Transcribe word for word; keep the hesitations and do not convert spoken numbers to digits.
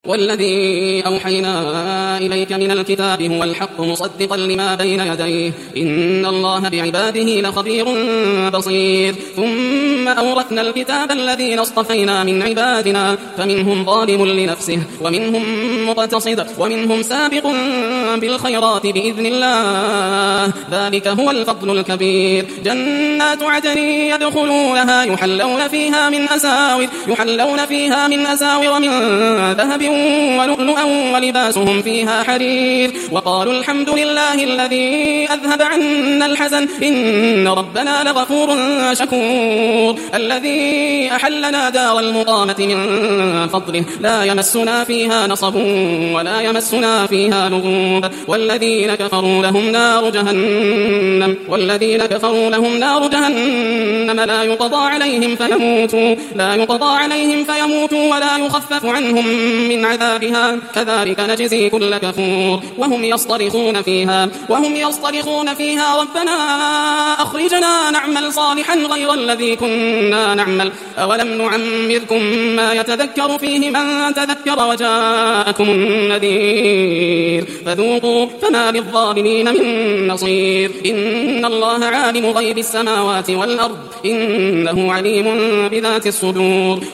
والذي أوحينا إليك من الكتاب هو الحق مصدقا لما بين يديه إن الله بعباده لخبير بصير ثم أورثنا الكتاب الذين اصطفينا من عبادنا فمنهم ظالم لنفسه ومنهم مقتصد ومنهم سابق بالخيرات بإذن الله ذلك هو الفضل الكبير جنات عدن يدخلونها يحلون فيها من أساور يحلون فيها من أساور من ذهب ولؤلؤا ولباسهم فيها حرير وقالوا الحمد لله الذي أذهب عنا الحزن إن ربنا لغفور شكور الذي أحلنا دار المقامة من فضله لا يمسنا فيها نصب ولا يمسنا فيها لغوب والذين كفروا لهم نار جهنم والذين كفروا لهم نار جهنم لا يقضى عليهم فيموتوا لا يقضى عليهم فيموتوا ولا يخفف عنهم من عذابها كذلك نجزي كل كفور وهم يصطرخون فيها وهم يصطرخون فيها ربنا أخرجنا نعمل صالحا غير الذي كنا نعمل أولم نعمركم ما يتذكر فيه من تذكر وجاءكم النذير فذوقوا فما للظالمين من نصير إن الله عالم غيب السماوات والأرض إنه عليم بذات الصدور.